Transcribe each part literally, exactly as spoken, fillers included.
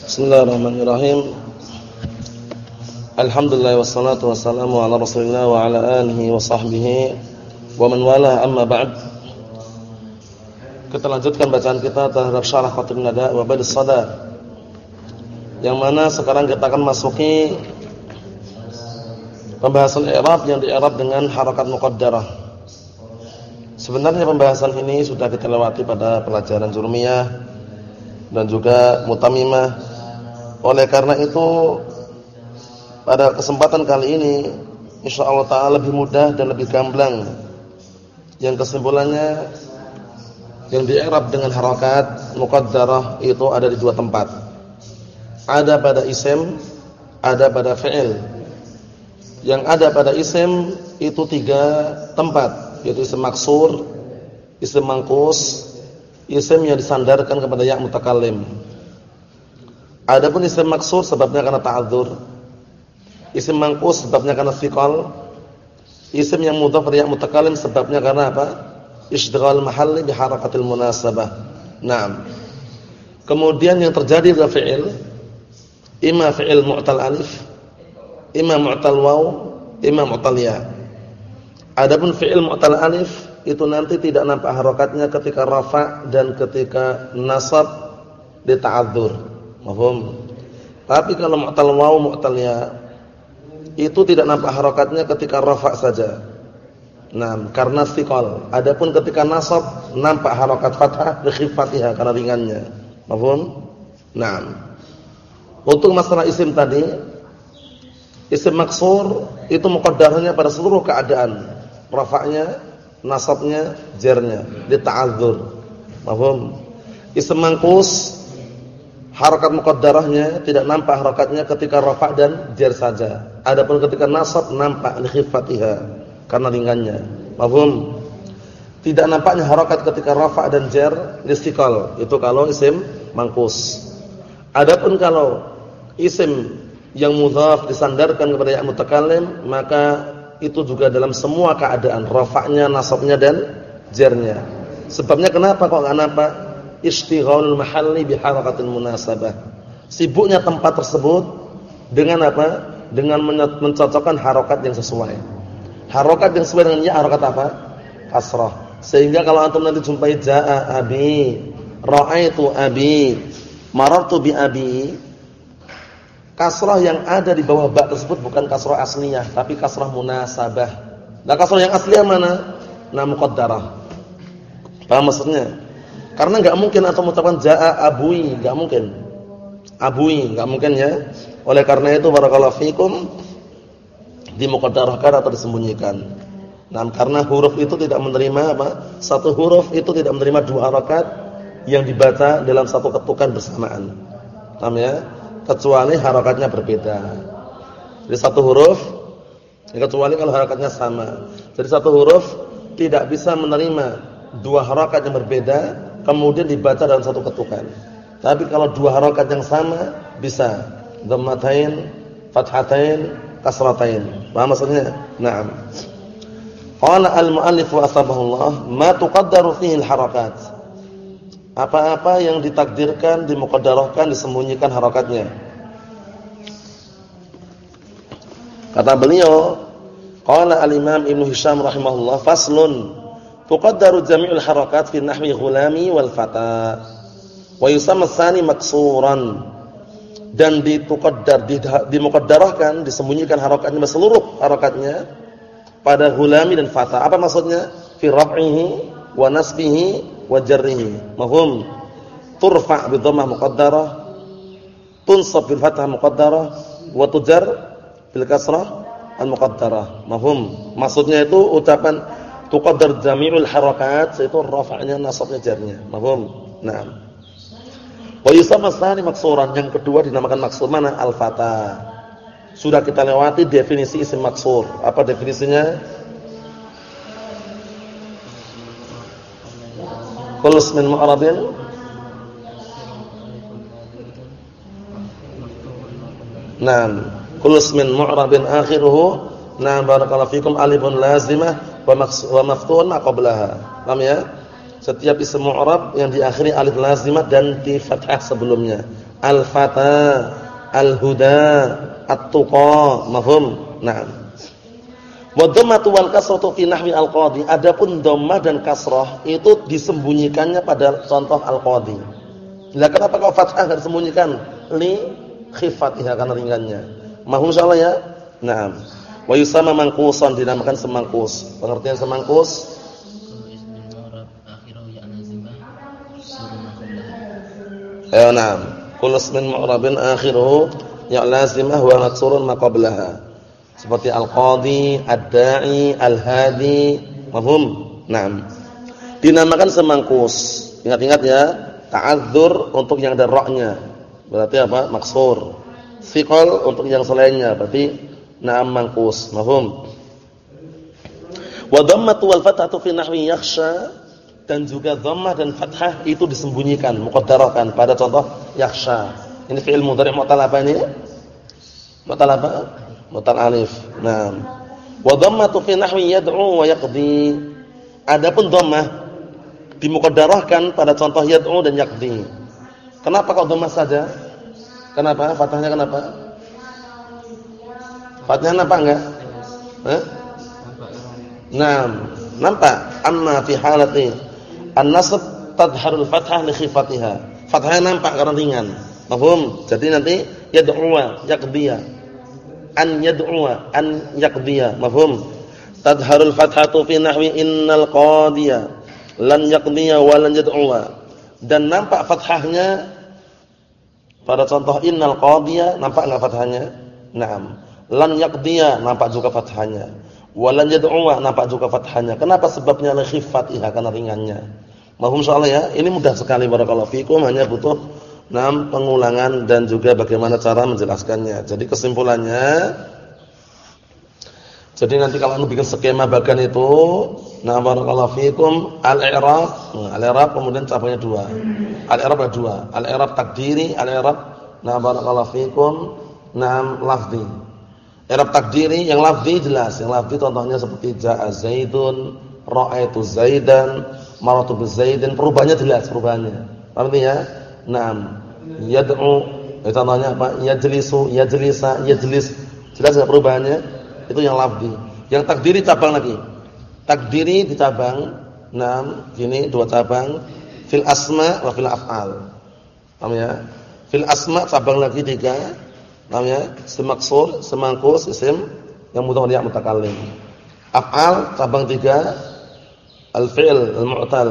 Bismillahirrahmanirrahim. Alhamdulillah wassalatu wassalamu ala Rasulillah wa ala alihi wa sahbihi wa man walah, amma ba'd. Kita lanjutkan bacaan kita terhadap Syarah Qatrun Nada wa Badus Sada, yang mana sekarang kita akan masuki pembahasan i'rab yang di-i'rab dengan harakat muqaddarah. Sebenarnya pembahasan ini sudah kita lewati pada pelajaran Jurmiyah dan juga Mutamimah. Oleh karena itu pada kesempatan kali ini insyaallah ta'ala lebih mudah dan lebih gamblang. Yang kesimpulannya yang di-i'rab dengan harakat muqaddarah itu ada di dua tempat. Ada pada isim, ada pada fi'il. Yang ada pada isim itu tiga tempat, yaitu isim maksur, isim mangkus, isim yang disandarkan kepada ya' mutakallim. Adapun isim maksur sebabnya karena ta'adzur, isim mangkus sebabnya karena thiqal, isim yang mudhaf ila ya' mutakallim sebabnya karena apa? Isydghal mahalli bi harakatil munasabah. Naam. Kemudian yang terjadi pada fi'il, imma fi'il mu'tal alif, imma mu'tal waw, imma mu'tal ya. Adapun fi'il mu'tal alif itu nanti tidak nampak harakatnya ketika rafa' dan ketika nasab di ta'adzur. Mahum. Tapi kalau mu'tal waw, mu'tal ya itu tidak nampak harakatnya ketika rafa' saja. Nah, karena thiqal. Adapun ketika nasab nampak harakat fathah bi khifatiha karena ringannya. Mahum? Nah. Untuk masalah isim tadi, isim maksur itu muqaddarahnya pada seluruh keadaan. Rafa'nya, nasabnya, jarnya, di ta'adzur. Mahum? Isim mangkus harakat muqaddarahnya tidak nampak harakatnya ketika rafa' dan jar saja. Adapun ketika nasab nampak li khifatiha karena ringannya. Mafhum? Tidak nampaknya harakat ketika rafa' dan jar listiqal. Itu kalau isim mangkus. Adapun kalau isim yang mudhaf disandarkan kepada ya' mutakallim, maka itu juga dalam semua keadaan, rafa'nya, nasabnya dan jarnya. Sebabnya kenapa kok enggak nampak? Istighalul mahalli bi harakatil munasabah. Sibuknya tempat tersebut dengan apa? Dengan mencocokkan harakat yang sesuai. Harakat yang sesuai dengan ya harakat apa? Kasrah. Sehingga kalau antum nanti jumpai jaa abi, ra'aitu abi, marartu bi abi, kasrah yang ada di bawah ba tersebut bukan kasrah asliyah, tapi kasrah munasabah. Nah, kasrah yang asliyah mana? Nah, muqaddarah. Paham maksudnya? Karena enggak mungkin atau mengucapkan jaa abui, enggak mungkin. Abui, enggak mungkin ya. Oleh karena itu barakallahu fikum dimuqaddarahkan atau disembunyikan. Nah, karena huruf itu tidak menerima apa? Satu huruf itu tidak menerima dua harakat yang dibaca dalam satu ketukan bersamaan. Paham ya? Kecuali harakatnya berbeda. Jadi satu huruf kecuali kalau harakatnya sama. Jadi satu huruf tidak bisa menerima dua harakat yang berbeda kemudian dibaca dalam satu ketukan. Tapi kalau dua harakat yang sama bisa dhammatain, fathatain, kasratain. Paham maksudnya? Naam. Qala al-mu'allif wa asbahullah ma tuqaddaru fihi al-harakat. Apa-apa yang ditakdirkan, dimuqaddarahkan, disembunyikan harakatnya. Kata beliau, qala al-imam Ibnu Hisham rahimahullah, faslun tuqaddaru jami'ul harakat fi nahwi ghulami wal fata wa yusamma tsani maksuran. Dan dituqaddar, dimuqaddarahkan, disembunyikan harakatnya, seluruh harakatnya pada ghulami dan fata. Apa maksudnya? Fi raf'ihi wa nasbihi wa jarrihi. Mafhum? Turfa' bi dhammah muqaddarah, tunsab bil fathah muqaddarah, wa tujar bil kasrah al muqaddarah. Mafhum? Maksudnya itu ucapan tuqaddar jami'ul harakat itu rafa'nya, nasabnya, jarnya. Mafhum? Naam. Wa yusamma tsani maksuran, yang kedua dinamakan maksur mana? Al-fata. Sudah kita lewati definisi isim maksur. Apa definisinya? Kullu ismin mu'rabin Naam, kullu ismin mu'rabin akhiruhu Naam barakallahu fikum alifun lazimah wa maftuhun ma qablaha. Paham ya? setiap isim mu'rab yang diakhiri alif lazimah dan di fathah sebelumnya. Al-fata, al-huda, at-tuqa, mafhum? Naam. Wa dhammatu wal kasratu fi nahwi al-qadi. Adapun dhammah dan kasrah itu disembunyikannya pada contoh al-qadi. Lah kenapa kau fathah enggak disembunyikan? Li khifatiha, karena ringannya. Mahum insyaallah ya. Naam. Wa yusamma manqusan, dinamakan semangkus. Pengertian semangkus? Ya na'am. Kullu ismin mu'rabin akhiruhu ya lazimah wa maksurun ma qablaha. Seperti al-qadi, ad-da'i, al-hadi, mafhum? Naam. Dinamakan semangkus. Ingat-ingat ya, ta'adzur untuk yang ada ra-nya. Berarti apa? Maksur. Thiqal untuk yang selainnya, berarti na'am mangkus. Mafhum? Wa dhammatu wal fathatu fi nahwi yakhsha, dan juga dhammah dan fathah itu disembunyikan, muqaddarahkan pada contoh yakhsha. Ini fi'il mudhari' mu'tal apa ini? Mu'tal apa? Mu'tal alif. Naam. Wa dhammatu fi nahwi yad'u wa yaqdi. Adapun dhammah dimuqaddarahkan pada contoh yad'u dan yaqdi. Kenapa kok dhammah saja? Kenapa? Fathahnya kenapa? Fathahnya nampak enggak? Eh? Naam. Nampak? Amma fi halati an-nasb tadharul fathah li khifatiha. Fathahnya nampak karena ringan. Mafhum? Jadi nanti yad'u yaqdiya. An yad'u an yaqdiya. Mafhum? Tadharul fathatu fi nahwi innal qadiya lan yaqdiya wa lan yad'u. Dan nampak fathahnya pada contoh innal qadiya, nampak enggak fathahnya? Naam. Lan yaqdiya, nampak juga fathahnya. Wa lan yad'u, nampak juga fathahnya. Kenapa? Sebabnya li khifatiha, karena ringannya. Mahum insyaallah ya. Ini mudah sekali barakallahu fikum, hanya butuh enam pengulangan dan juga bagaimana cara menjelaskannya. Jadi kesimpulannya, jadi nanti kalau anda bikin skema bagan itu, nah barakallahu fikum, al-i'rab, nah, al-i'rab kemudian cabangnya dua. Al-i'rab ada dua, al-i'rab takdiri, al-i'rab nah barakallahu fikum, nah lafzi. I'rab takdiri yang lafzi jelas, yang lafzi contohnya seperti ja'a zaidun, ra'aitu zaidan, maratu bi zaidin, perubahannya jelas perubahannya. Paham ya? Naam. Yad'u, itu contohnya apa? Yajlisu, yajlisa, yajlis. Jelas enggak perubahannya? Itu yang lafzi. Yang takdiri cabang lagi. Takdiri di cabang. Naam, gini dua cabang. Fil asma wa fil af'al. Paham ya? Fil asma cabang lagi tiga. Paham ya? Semaksur, semangkus, isim yang mudhari' mutakallim. Af'al cabang tiga. Al-fi'l al-mu'tal.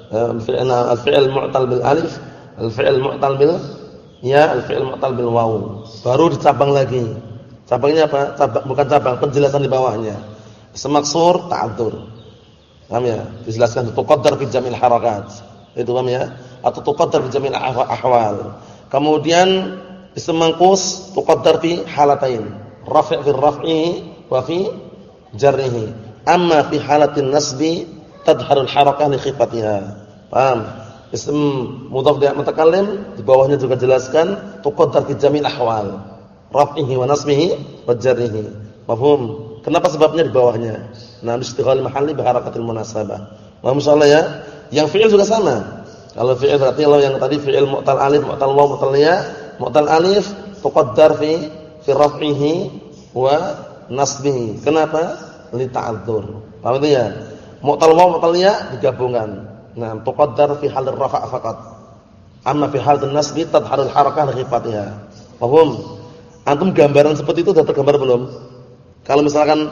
Al-fi'l mu'tal bil alif. Al-fi'il mu'tal bil ya, al-fi'il mu'tal bil waw. Baru dicabang lagi. Cabangnya apa? Cabang, bukan cabang, penjelasan di bawahnya. Semaksur, ta'adzur. Paham ya? Dijelaskan tuqaddar fi jam'il harakat. Itu paham ya? Atau tuqaddar fi jam'il ahwal. Kemudian isim manqus tuqaddar fi halatain. Rafi' fi raf'ihi wa fi jarrihi. Amma fi halatin nasbi tadharul harakah li khifatiha. Paham? Ism mudhaf li mutakallim di bawahnya juga jelaskan tuqaddar fi jamil ahwal, raf'ihi wa nasbihi wa jarrihi. Mafhum? Kenapa sebabnya di bawahnya? Nah, istighal mahalli bi harakatil munasabah. Paham insyaallah ya? Yang fi'il juga sama. Kalau fi'il berarti kalau yang tadi fi'il mu'tal alif, mu'tal waw, mu'tal ya, mu'tal alif tuqaddar fi fi raf'ihi wa nasbihi. Kenapa? Li ta'adzur. Paham itu ya? Mu'tal waw, mu'tal ya digabungkan. Nah, tuqaddar fi hal ar-rafa' faqat. Amma fi hal an-nasb tadharul harakah li khifatiha. Paham? Antum gambaran seperti itu sudah tergambar belum? Kalau misalkan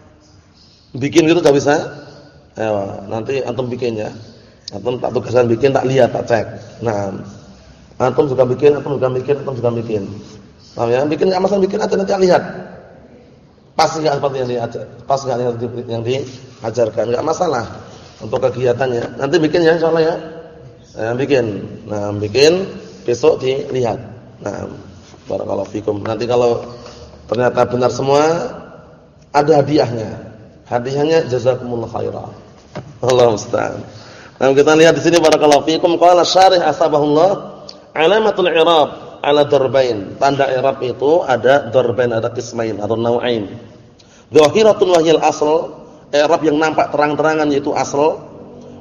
bikin gitu enggak bisa? Ayo, nanti antum bikin ya. Antum tak tugaskan bikin, tak lihat, tak cek. Nah, antum juga bikin, antum juga bikin, antum juga bikin. Paham ya? Bikin enggak masalah, bikin aja nanti lihat. Pas enggak seperti yang diajar, pas enggak yang diajarkan, enggak masalah. Untuk kegiatannya. Nanti bikin ya insyaallah ya. Nah, bikin. Nah, bikin besok dilihat. Nah, barakallahu fikum. Nanti kalau ternyata benar semua ada hadiahnya. Hadiahnya jazakumullah khairan. Allahu musta'an. Nah, kita lihat di sini barakallahu fikum qala syarih asbahullah alamatul i'rab ala darbain. Tanda i'rab itu ada darbain, ada qismain atau nau'ain. Zahiratun wa hiyal asl. I'rab yang nampak terang-terangan yaitu asal,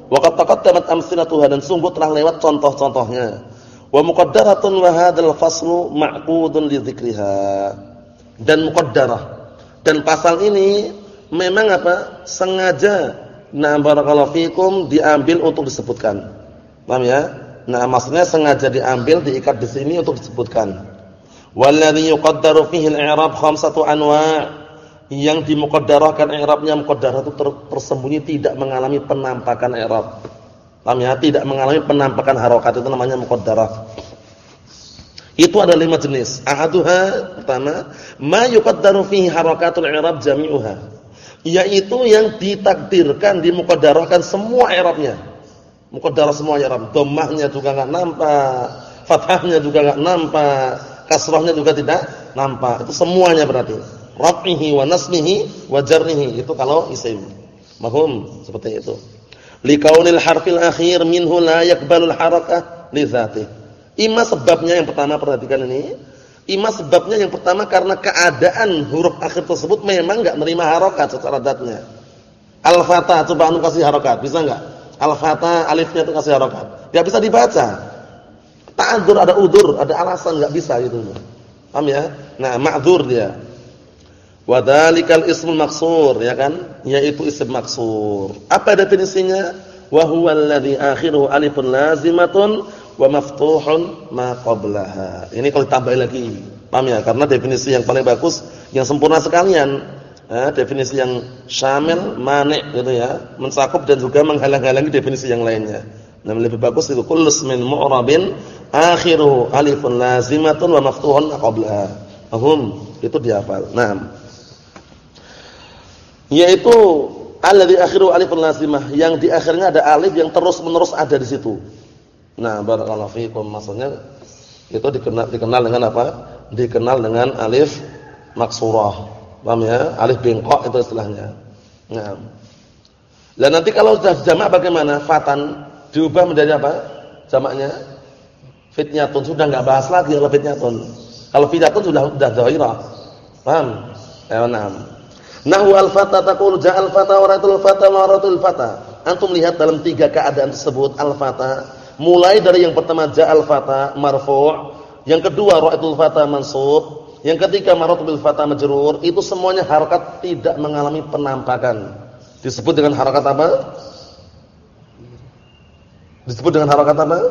Wa qad taqaddamat amsilatuha, dan sungguh telah lewat contoh-contohnya. Wa muqaddaratun wa hadzal faslu ma'qudun li dzikriha. Dan muqaddarah. Dan pasal ini memang apa? Sengaja, nah barakallahu fikum, diambil untuk disebutkan. Paham ya? Nah, maksudnya sengaja diambil, diikat di sini untuk disebutkan. Walladzi yuqaddaru fihi al-i'rab khamsatu anwa'. Yang dimuqaddarahkan i'rabnya, muqaddarah itu tersembunyi, tidak mengalami penampakan i'rab. Paham ya? Tidak mengalami penampakan harokat, itu namanya muqaddarah. Itu ada lima jenis. Ahaduha, pertama, ma yuqaddaru fihi harakatul i'rab jami'uha. Yaitu yang ditakdirkan, dimuqaddarahkan semua i'rabnya. Muqaddarah semua i'rab. Dhammahnya juga enggak nampak, fathahnya juga enggak nampak, kasrahnya juga tidak nampak. Itu semuanya berarti. Raf'ihi wa nasmihi wa jarrihi, itu kalau isim. Mahum, seperti itu. Likaunil harfil akhir minhu la yaqbalul harakah li dzatihi. Ima sebabnya yang pertama, perhatikan ini. Ima sebabnya yang pertama karena keadaan huruf akhir tersebut memang enggak menerima harokat secara zatnya. Al-fatha, coba anu kasih harokat, bisa enggak? Al-fatha alifnya itu kasih harokat. Enggak bisa dibaca. Ta'adzur, ada udzur, ada alasan enggak bisa gitu. Paham ya? Nah, ma'dzur dia. Wa dzalikal ismul maksur, ya kan? Yaitu isim maksur. Apa definisinya? Wa huwal ladzi akhiruhu alifun lazimatun wa maftuhun ma qablaha. Ini kalau ditambah lagi. Paham ya? Karena definisi yang paling bagus, yang sempurna sekalian, eh, definisi yang syamil, mani' gitu ya, mencakup dan juga menghalang-halangi definisi yang lainnya. Nah, lebih bagus itu kullu ismin mu'rabin akhiruhu alifun lazimatun wa maftuhun ma qablaha. Paham? Itu dihafal. Naam. Yaitu alladzi akhiru alifun lazimah, yang di akhirnya ada alif yang terus-menerus ada di situ. Nah, barakallahu fiikum, maksudnya itu dikenal dikenal dengan apa? Dikenal dengan alif maksurah. Paham ya? Alif bengkok itu istilahnya. Nah. Lah nanti kalau sudah jamak bagaimana? Fatan diubah menjadi apa? Jamaknya fitnyatun, sudah enggak bahas lagi kalau fitnyatun. Kalau fitnyatun sudah sudah dhairah. Paham? Ya, nah. Nahwu al-fata taqulu ja'al fata wa ratul fata wa ratul fata. Antum lihat dalam tiga keadaan tersebut al-fata, mulai dari yang pertama ja'al fata marfu', yang kedua ra'atul fata mansub, yang ketiga maratul fata majrur, itu semuanya harakat tidak mengalami penampakan. Disebut dengan harakat apa? Disebut dengan harakat apa?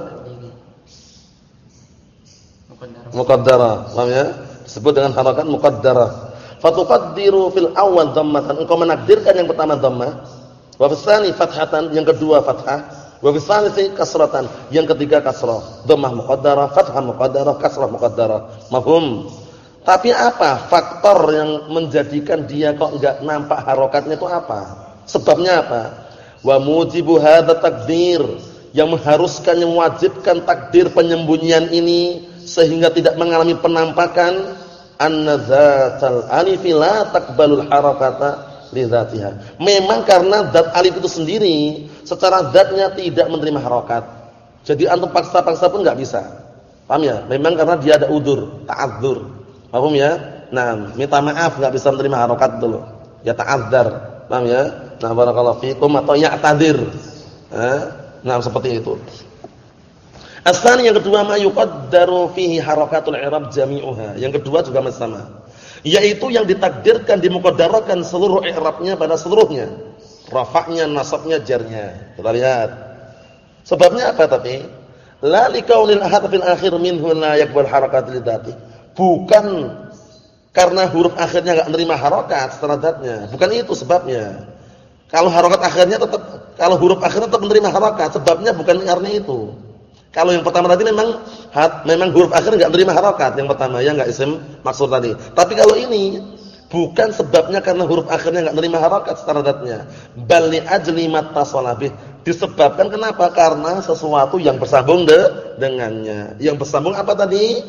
Muqaddarah. Paham ya? Disebut dengan harakat muqaddarah. Fatuqaddiru fil awal dhammatan, engkau menakdirkan yang pertama dhammah, wa tsani fathatan, yang kedua fathah, wa tsalits kasratan, yang ketiga kasrah. Dhammah muqaddarah, fathah muqaddarah, kasrah muqaddarah. Mafhum? Tapi apa faktor yang menjadikan dia kok enggak nampak harokatnya itu apa? Sebabnya apa? Wa mujibu hadza takdir, yang mengharuskan, yang mewajibkan takdir penyembunyian ini sehingga tidak mengalami penampakan, anna dzatal alif la taqbalul harakata li dzatiha. Memang karena zat alif itu sendiri secara zatnya tidak menerima harakat. Jadi antum paksa-paksa pun enggak bisa. Paham ya? Memang karena dia ada udzur, ta'adzur. Paham ya? Nah, minta maaf enggak bisa menerima harakat itu loh. Ya ta'azzar. Paham ya? Nah, barakallahu fikum, atau ya'tadir. Eh? Nah, seperti itu. Asal yang kedua ma yuqaddaru fihi harakatul i'rab jami'uha. Yang kedua juga sama. Yaitu yang ditakdirkan, dimuqaddarahkan seluruh i'rabnya pada seluruhnya. Rafa'nya, nasabnya, jarnya. Kita lihat. Sebabnya apa tapi? La likaunil ahad fil akhir minhu la yaqbal harakat li dzati. Bukan karena huruf akhirnya enggak menerima harakat secara zatnya. Bukan itu sebabnya. Kalau harakat akhirnya tetap, kalau huruf akhirnya tetap menerima harakat, sebabnya bukan karena itu. Kalau yang pertama tadi memang hat, memang huruf akhir enggak menerima harakat yang pertama, ya enggak isim maksud tadi. Tapi kalau ini bukan sebabnya karena huruf akhirnya enggak menerima harakat secara zatnya, bal li ajli mattasala bih. Disebabkan kenapa? Karena sesuatu yang bersambung de, dengannya. Yang bersambung apa tadi?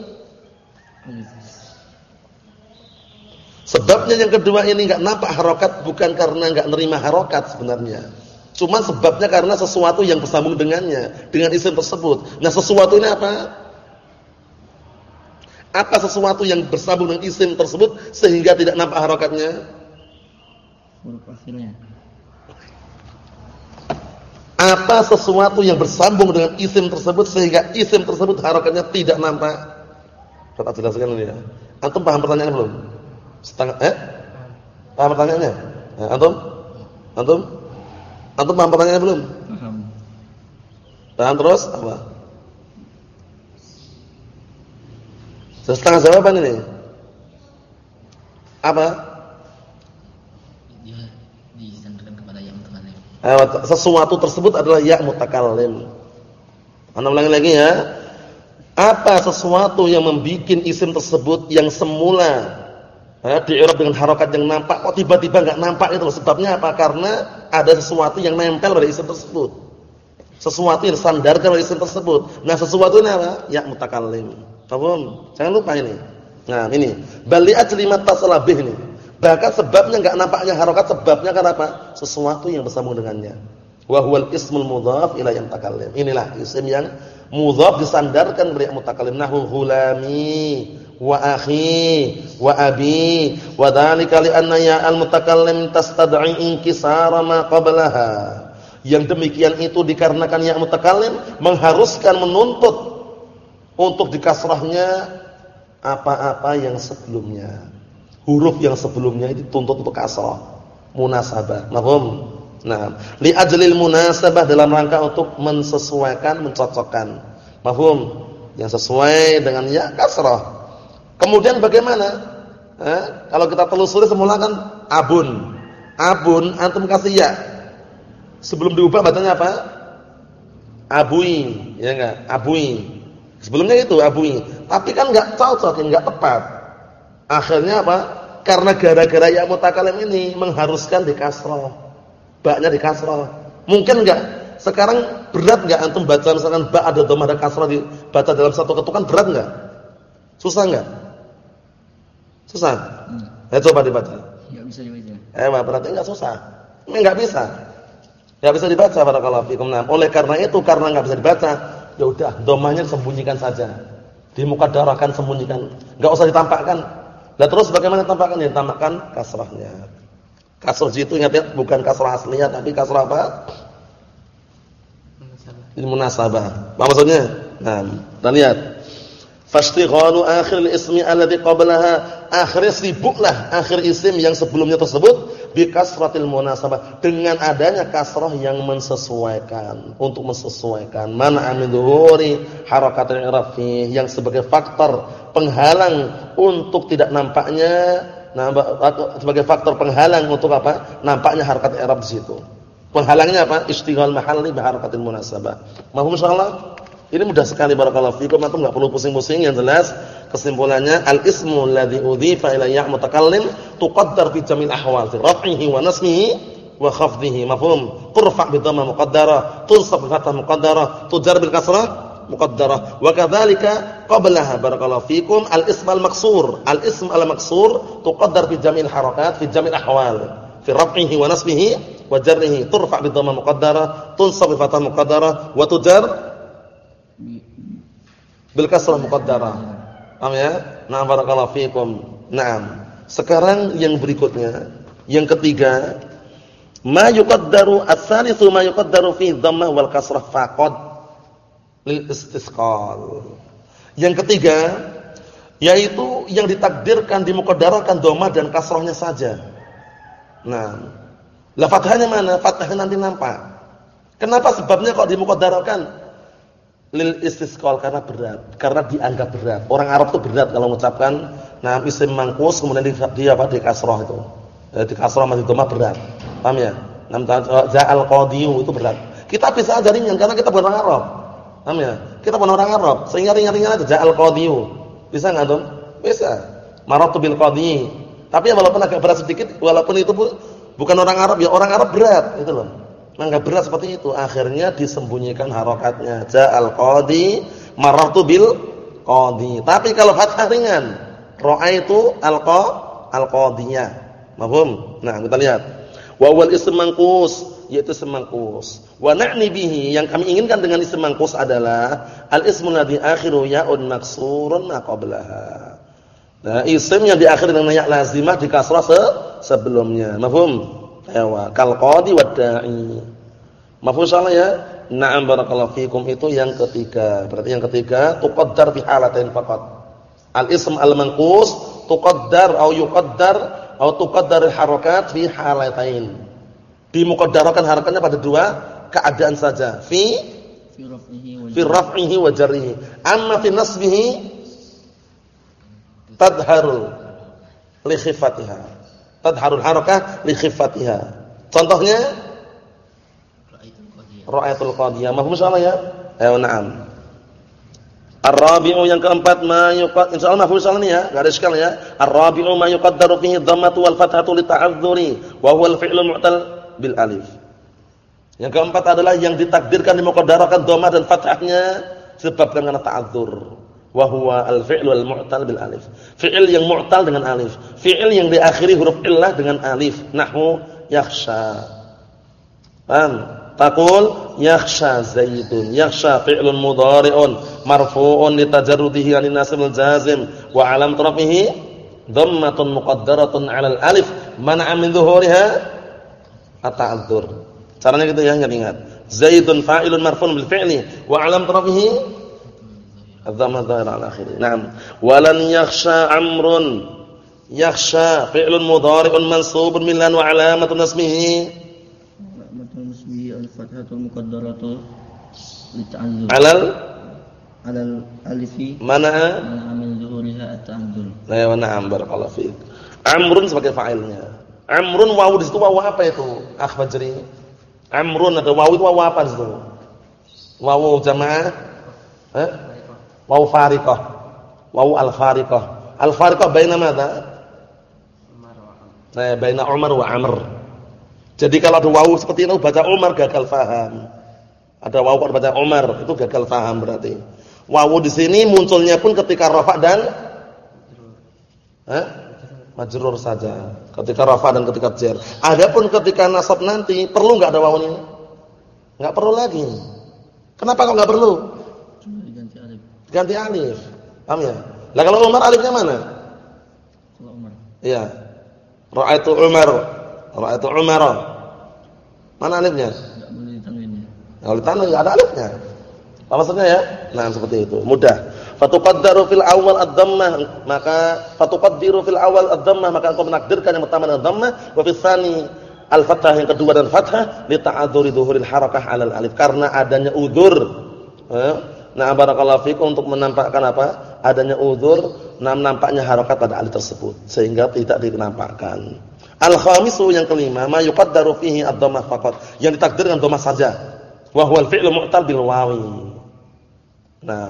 Sebabnya yang kedua ini enggak nampak harakat bukan karena enggak menerima harakat sebenarnya. Cuma sebabnya karena sesuatu yang bersambung dengannya, dengan isim tersebut. Nah, sesuatu ini apa? Apa sesuatu yang bersambung dengan isim tersebut sehingga tidak nampak harokatnya? Huruf akhirnya. Apa sesuatu yang bersambung dengan isim tersebut sehingga isim tersebut harokatnya tidak nampak? Kita jelaskan ini ya. Antum paham pertanyaannya belum? Setengah eh? Paham pertanyaannya? Nah, antum? Antum? Antum paham pertanyaannya belum? Paham. Paham terus apa? Setengah jawaban ini. Apa? Dia disandarkan kepada ya mutakallim. Sesuatu tersebut adalah ya mutakallim. Anda ulangi lagi ya. Apa sesuatu yang membuat isim tersebut yang semula eh, di-i'rab dengan harokat yang nampak kok tiba-tiba enggak nampak itu loh. Sebabnya apa? Karena ada sesuatu yang nempel pada isim tersebut. Sesuatu yang disandarkan pada isim tersebut. Nah, sesuatu ini apa? Ya mutakallim. Paham? Jangan lupa ini. Nah, ini bali ajli mattasalabih ini. Bahkan sebabnya enggak nampaknya harokat, sebabnya karena apa? Sesuatu yang bersambung dengannya. Wa huwal ismul mudhaf ila yang mutakallim. Inilah isim yang mudhaf disandarkan kepada mutakallim. Nahu hulami wa akhi wa abi wa dzalika li anna ya al mutakallim tastad'i inkisara ma qablaha. Yang demikian itu dikarenakan ya mutakallim mengharuskan menuntut untuk dikasrahnya apa-apa yang sebelumnya. Huruf yang sebelumnya itu dituntut untuk kasrah, munasabah. Paham? Nah, li ajlil munasabah dalam rangka untuk mensesuaikan, mencocokkan. Mafhum? Yang sesuai dengan ya kasrah. Kemudian bagaimana? Eh, kalau kita telusuri semula kan abun. Abun antum kasih ya. Sebelum diubah bacanya apa? Abui, ya enggak? Abui. Sebelumnya itu abui. Tapi kan enggak cocok, enggak tepat. Akhirnya apa? Karena gara-gara ya mutakallim ini mengharuskan di kasrah. Ba-nya di kasrah. Mungkin enggak? Sekarang berat enggak antum baca misalkan ba ada dhammah ada kasrah dibaca dalam satu ketukan, berat enggak? Susah enggak? Susah? Hmm. Ya coba dibaca. Enggak bisa dibaca. Eh, berarti enggak susah. Enggak bisa. Enggak bisa dibaca barakallahu fikum. Nah, oleh karena itu karena enggak bisa dibaca, ya udah dhammahnya sembunyikan saja. Di muqaddarahkan sembunyikan. Enggak usah ditampakkan. Lah terus bagaimana tampakkan? Ditampakkan kasrahnya. Kasrah itu ingat ya, bukan kasrah aslinya tapi kasrah apa? Munasabah. Ini munasabah. Apa maksudnya? Nah, kita lihat. Fastighalu akhir al-ismi alladhi qablaha, akhir sibuklah akhir isim yang sebelumnya tersebut bi kasratil munasabah, dengan adanya kasrah yang mensesuaikan, untuk mensesuaikan mana min dhuhuri harakatul i'rab yang sebagai faktor penghalang untuk tidak nampaknya. Nah, sebagai faktor penghalang untuk apa? Nampaknya harakat i'rab di situ. Penghalangnya apa? Istighal mahalli bi harakatil munasabah. Mahum insyaallah. Ini mudah sekali barakallahu fikum, antum enggak perlu pusing-pusing, yang jelas kesimpulannya al-ismu alladzi udhifa ila ya' mutakallim tuqaddar fi jamil ahwal fi raf'ihi wa nasbihi wa khafdihi. Mafhum? Turfa' bi dhammah muqaddarah, tunsab bi fathah muqaddarah, tujar bil kasrah muqaddarah. Wa kadzalika qablaha barakallahu fikum al-ism al-maqsur. Al-ism al-maqsur tuqaddar fi jamil harakat fi jamil ahwal fi raf'ihi wa nasbihi wa jarrihi, turfa' bi dhammah muqaddarah, tunsab bi fathah muqaddarah wa tujar bil kasrah muqaddarah. Paham ya? Nah, barakallahu fikum. Naam. Sekarang yang berikutnya, yang ketiga, ma yuqaddaru ats-tsalitsu ma yuqaddaru fi dhammah wal kasrah faqad lil istisqal. Yang ketiga, yaitu yang ditakdirkan dimuqaddarahkan dhammah dan kasrahnya saja. Nah, la fathahnya mana? Fathahnya nanti nampak. Kenapa sebabnya kok dimuqaddarahkan? Lil istisqal, karena berat, karena dianggap berat. Orang Arab itu berat kalau mengucapkan nah isim mangkus kemudian di, di apa di kasrah itu. Eh, di kasrah masih dhammah berat. Paham ya? Nam ja'al qadiyu itu berat. Kita bisa aja ringan karena kita bukan orang Arab. Paham ya? Kita bukan orang Arab, sehingga ringan-ringan aja ja'al qadiyu. Bisa enggak, Dom? Bisa. Maratu bil qadi. Tapi ya walaupun agak berat sedikit, walaupun itu bukan orang Arab, ya orang Arab berat, itu loh. Enggak berat seperti itu, akhirnya disembunyikan harokatnya. Ja'al qadi, marartu bil qadi. Tapi kalau fathah ringan, ra'aitu alqa alqadiyah. Mafhum? Nah, kita lihat. Wa wal ism manqus, yaitu ism manqus. Wa na'ni bihi, yang kami inginkan dengan ism manqus adalah al-ismu alladhi akhiru ya'un maksurun ma qablaha. Nah, isim yang diakhiri dengan ya' lazimah di kasrah se sebelumnya. Mafhum? Ewa, kal qadi wad da'i. Mafhum insyaallah ya? Na'am barakallahu fikum itu yang ketiga. Berarti yang ketiga tuqaddar fi halatain faqat. Al-ism al-manqus tuqaddar atau yuqaddar atau tuqaddar al-harakat fi halatain. Dimuqaddarakan harakatnya pada dua keadaan saja. Fi fi raf'ihi wa fi raf'ihi wa jarrihi. Amma fi nasbihi tadharul li khifatiha. Tadharul harakah li khifatiha. Contohnya ra'aitul qadiyah. Mafhum insyaallah ya? Ayo na'am. Ar-rabi'u yang keempat ma yuqad insyaallah mafhum insyaallah ya, enggak ada iskal ya. Ar-rabi'u ma yuqaddaru fihi dhammatu wal fathatu li ta'adzuri wa huwa al-fi'lu mu'tal bil alif. Yang keempat adalah yang ditakdirkan dimuqaddarakan dhammah dan fathahnya disebabkan karena ta'adzur. Wa huwa al-fi'lu al-mu'tal bil alif. Fi'il yang mu'tal dengan alif. Fi'il yang diakhiri huruf illah dengan alif. Nahwu yakhsha. Paham? Taqul yakhsha Zaidun. Yakhsha fi'lun mudhari'un marfu'un li tajarrudihi 'anil nasb al-jazim wa 'alam rafihi dhammatun muqaddaratun 'alal alif man'a min dhuhuriha at-ta'adzur. Caranya gitu ya, ingat. Zaidun fa'ilun marfu'un bil fi'li wa 'alam rafihi adh-dhamma dhahira 'ala akhirih. Naam. Walan yakhsha amrun. Yakhsha fi'lun mudhari'un mansubun min lan wa 'alamatu nasbihi al-fathatul muqaddaratu lita'azzur. Alal alal alifi mana min zuhuriha at-ta'azzur. La wa na'am barakallahu fiik. Amrun sebagai fa'ilnya. Amrun wawu di situ wawu apa itu? Akh Fajri. Amrun atau wawu itu wawu apa di situ? Wawu jamaah? Eh? Wawu fariqah. Wawu al-fariqah. Al-fariqah baina madza? Umar wa Amr. Nah, baina Umar wa Amr. Jadi kalau ada wawu seperti itu baca Umar gagal faham. Ada wawu kalau baca Umar itu gagal faham berarti. Wawu di sini munculnya pun ketika rafa' dan eh? majrur saja. Ketika rafa' dan ketika jar. Adapun ketika nasab nanti perlu enggak ada wawu ini? Enggak perlu lagi. Kenapa kok enggak perlu? Ganti alif. Ganti alif. Paham ya? Lah kalau Umar alifnya mana? Kalau Umar. Iya. Ra'aitu Umar. Ra'aitu Umar. Mana alifnya? Enggak boleh ditanwin. Kalau ditanwin enggak ada alifnya. Apa maksudnya ya? Nah, seperti itu. Mudah. Fatuqaddaru fil awal ad-dhammah, maka fatuqaddiru fil awal ad-dhammah, maka engkau menakdirkan yang pertama dengan dhammah, wa fil tsani al-fathah, yang kedua dan fathah, li ta'adzuri dhuhuril harakah 'alal alif, karena adanya udzur. Nah, barakallahu fikum, untuk menampakkan apa? Adanya udzur, nah nampaknya harakat pada alif tersebut sehingga tidak dinampakkan. Al-khamisu yang kelima, ma yuqaddaru fihi ad-dhammah faqat, yang ditakdirkan dhammah saja. Wa huwal fi'lu mu'tal bil wawi. Nah,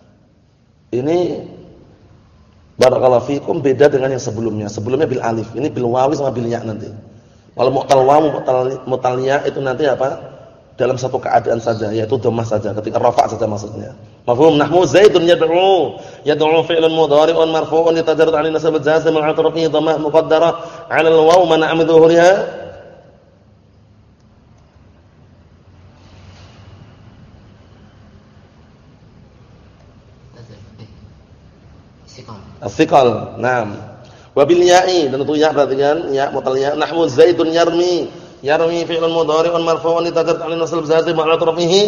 ini barakallahu fikum beda dengan yang sebelumnya. Sebelumnya bil alif, ini bil wawi sama bil ya nanti. Kalau mu'tal wawu, mu'tal mu'tal ya itu nanti apa? Dalam satu keadaan saja, yaitu dhammah saja, ketika rafa' saja maksudnya. Mafhum? Nahmu Zaidun yad'u. Yad'u fi'lun mudhari'un marfu'un litajarrud 'an nasab al-jazim al-'athar fihi dhammah muqaddarah 'ala al-waw man'a min dhuhuriha. As-siqal. Naam. Wa bil ya'i, dan itu ya perhatikan, ya mutal ya. Nahmu Zaidun yarmi. Yarmi fi'lun mudhari'un marfu'un litajarrud 'an nasab al-jazim al-'athar fihi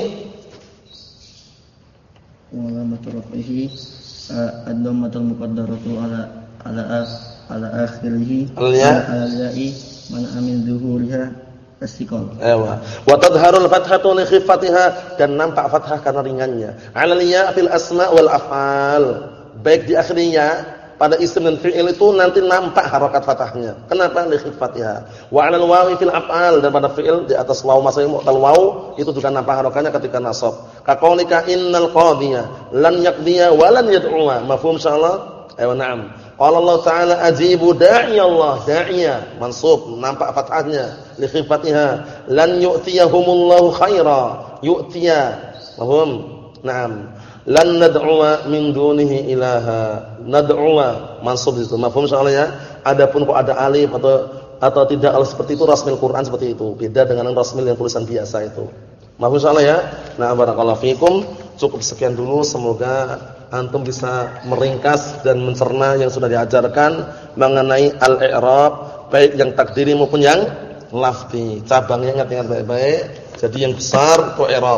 wa matrafihi ad-dhammatul muqaddaratu ala ala ala akhirih ala al-ya'i man amin zuhuriha as-siqal. Ewa. Wa tadharul fathatu li khiffatiha, dan nampak fathah karena ringannya. Ala al-ya' fil asma' wal af'al. Baik di akhirnya pada isim dan fi'il itu nanti nampak harakat fathahnya. Kenapa? Li khiffatiha. Wa 'alal wawi fil af'al, dan pada fi'il di atas waw, maksudnya mu'tal waw itu juga nampak harakatnya ketika nasab. Ka qaulika innal qadhiya lan yaqdiya wa lan yad'uwa. Mafhum insyaallah? Ayo na'am. Qala Allah Ta'ala ajibu da'i Allah, da'iya mansub, nampak fathahnya li khiffatiha. Lan yu'tiyahumullahu khaira, yu'tiya. Mafhum? Na'am. Lan nad'uwa min dunihi ilaha. Nad'uwa mansub itu. Mafhum insyaallah ya. Adapun kok ada alif atau atau tidak alif seperti itu, rasmil Quran seperti itu. Beda dengan rasmil yang tulisan biasa itu. Mafhum insyaallah ya. Nah, barakallahu fikum. Cukup sekian dulu, semoga antum bisa meringkas dan mencerna yang sudah diajarkan mengenai al-i'rab, baik yang takdiri maupun yang lafzi. Cabangnya ingat-ingat baik-baik. Jadi yang besar itu i'rab.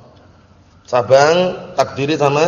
Cabang takdiri sama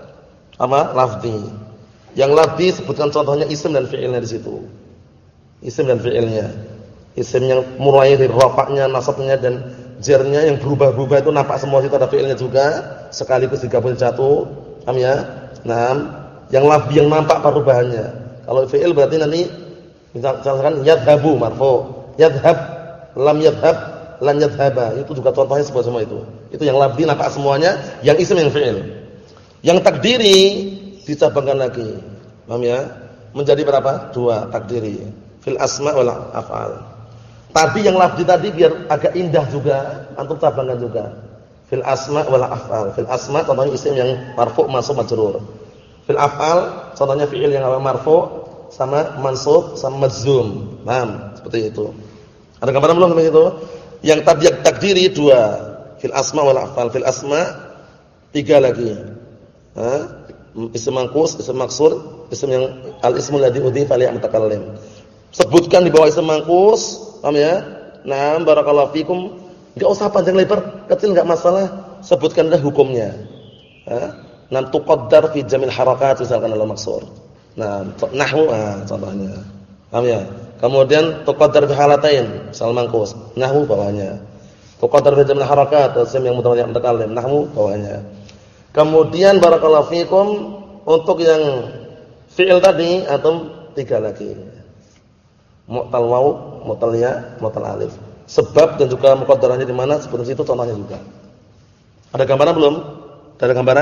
apa? Lafzi. Yang lafzi sebutkan contohnya isim dan fi'ilnya di situ. Isim dan fi'ilnya. Isim yang mulai dari rafa'nya, nasabnya dan jarnya yang berubah-ubah itu nampak semua situ ada fi'ilnya juga sekaligus digabung satu. Paham ya? Nah, yang lafzi yang nampak perubahannya. Kalau fi'il berarti nanti misalkan yadhabu marfu, yadhab, lam yadhab, lan yadhaba. Itu juga contohnya sebuah semua itu. Itu yang lafzi nampak semuanya, yang isim yang fi'il. Yang takdiri dicabangkan lagi. Paham ya? Menjadi berapa? Dua takdiri. Fil asma wal af'al. Tadi yang lafzi tadi biar agak indah juga, antum cabangkan juga. Fil asma wal af'al. Fil asma contohnya isim yang marfu, mansub, majrur. Fil af'al contohnya fi'il yang marfu sama mansub sama majzum. Paham? Seperti itu. Ada gambaran belum seperti itu? Yang tadi yang takdiri dua. Fil asma wal af'al. Fil asma tiga lagi. Ha? Isim manqus, isim maksur, isim yang al-ismul ladzi udhifa li mutakallim. Sebutkan di bawah isim manqus, paham ya? Naam barakallahu fikum. Enggak usah panjang lebar, kecil enggak masalah. Sebutkanlah hukumnya. Ha? Nan tuqaddar fi jamil harakat misalkan dalam maksur. Nah, nahwu ah contohnya. Paham ya? Kemudian tuqaddar fi halatain, misal manqus, nahwu bawahnya. Tuqaddar fi jamil harakat, isim yang mutakallim, nahwu bawahnya. Kemudian barakallahu fikum untuk yang fi'il tadi atau tiga lagi. Mu'tal waw, mu'tal ya, mu'tal alif. Sebab dan juga muqaddarahnya di mana seperti itu contohnya juga. Ada gambaran belum? Ada gambaran?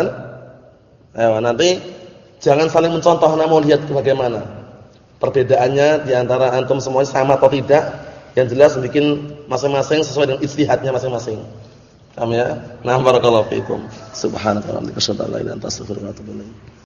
Ayo nanti jangan saling mencontoh namun lihat bagaimana perbedaannya di antara antum semuanya sama atau tidak. Yang jelas bikin masing-masing sesuai dengan ijtihadnya masing-masing. Paham ya? Nah, barakallahu fikum. Subhanallah wa bihamdihi asyhadu an la ilaha illa anta astaghfiruka wa atubu ilaik.